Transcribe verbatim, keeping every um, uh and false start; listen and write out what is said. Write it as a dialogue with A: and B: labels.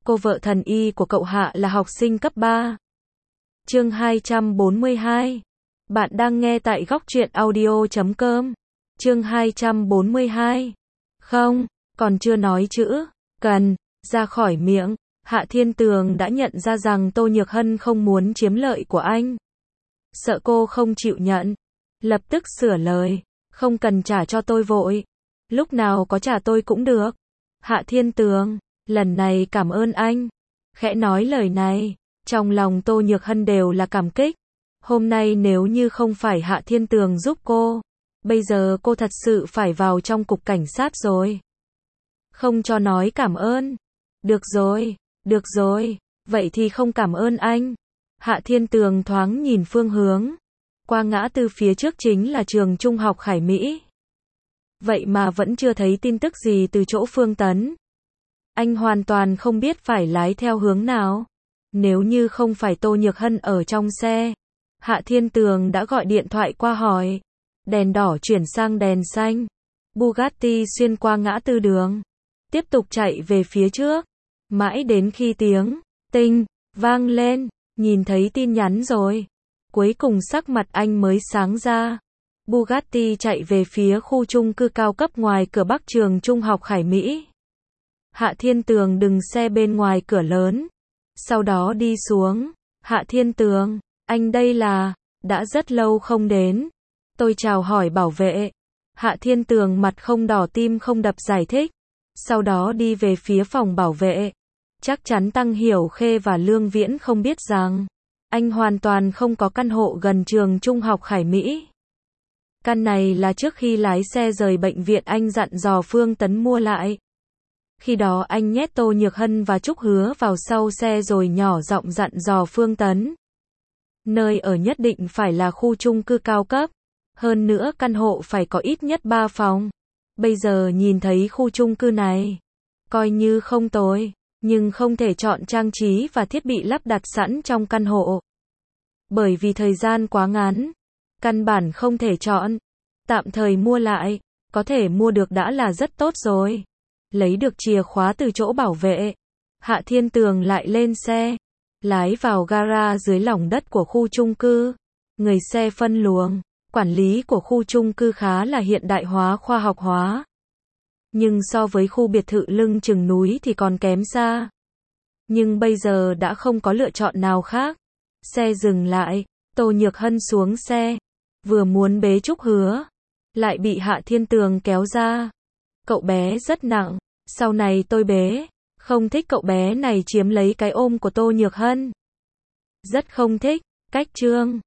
A: cô vợ thần y của cậu Hạ là học sinh cấp ba. Chương hai trăm bốn mươi hai. Bạn đang nghe tại góc truyện audio chấm com. Chương hai trăm bốn mươi hai. Không, còn chưa nói chữ cần ra khỏi miệng, Hạ Thiên Tường đã nhận ra rằng Tô Nhược Hân không muốn chiếm lợi của anh. Sợ cô không chịu nhận, lập tức sửa lời, không cần trả cho tôi vội, lúc nào có trả tôi cũng được. Hạ Thiên Tường, lần này cảm ơn anh. Khẽ nói lời này, trong lòng Tô Nhược Hân đều là cảm kích. Hôm nay nếu như không phải Hạ Thiên Tường giúp cô, bây giờ cô thật sự phải vào trong cục cảnh sát rồi. Không cho nói cảm ơn. Được rồi, được rồi, vậy thì không cảm ơn anh. Hạ Thiên Tường thoáng nhìn phương hướng. Qua ngã tư phía trước chính là trường trung học Khải Mỹ. Vậy mà vẫn chưa thấy tin tức gì từ chỗ Phương Tấn. Anh hoàn toàn không biết phải lái theo hướng nào. Nếu như không phải Tô Nhược Hân ở trong xe, Hạ Thiên Tường đã gọi điện thoại qua hỏi. Đèn đỏ chuyển sang đèn xanh. Bugatti xuyên qua ngã tư đường, tiếp tục chạy về phía trước. Mãi đến khi tiếng tinh vang lên, nhìn thấy tin nhắn rồi. Cuối cùng sắc mặt anh mới sáng ra. Bugatti chạy về phía khu chung cư cao cấp ngoài cửa Bắc trường trung học Khải Mỹ. Hạ Thiên Tường dừng xe bên ngoài cửa lớn. Sau đó đi xuống. Hạ Thiên Tường, anh đây là, đã rất lâu không đến. Tôi chào hỏi bảo vệ. Hạ Thiên Tường mặt không đỏ tim không đập giải thích. Sau đó đi về phía phòng bảo vệ. Chắc chắn Tăng Hiểu Khê và Lương Viễn không biết rằng anh hoàn toàn không có căn hộ gần trường trung học Khải Mỹ. Căn này là trước khi lái xe rời bệnh viện anh dặn dò Phương Tấn mua lại. Khi đó anh nhét Tô Nhược Hân và Trúc Hứa vào sau xe rồi nhỏ giọng dặn dò Phương Tấn. Nơi ở nhất định phải là khu chung cư cao cấp. Hơn nữa căn hộ phải có ít nhất ba phòng. Bây giờ nhìn thấy khu chung cư này, coi như không tồi, nhưng không thể chọn trang trí và thiết bị lắp đặt sẵn trong căn hộ. Bởi vì thời gian quá ngắn, căn bản không thể chọn. Tạm thời mua lại, có thể mua được đã là rất tốt rồi. Lấy được chìa khóa từ chỗ bảo vệ, Hạ Thiên Tường lại lên xe, lái vào gara dưới lòng đất của khu chung cư. Người xe phân luồng, quản lý của khu chung cư khá là hiện đại hóa khoa học hóa. Nhưng so với khu biệt thự lưng chừng núi thì còn kém xa. Nhưng bây giờ đã không có lựa chọn nào khác. Xe dừng lại, Tô Nhược Hân xuống xe, vừa muốn bế Trúc Hứa, lại bị Hạ Thiên Tường kéo ra. Cậu bé rất nặng, sau này tôi bế, không thích cậu bé này chiếm lấy cái ôm của Tô Nhược Hân. Rất không thích, cách trương,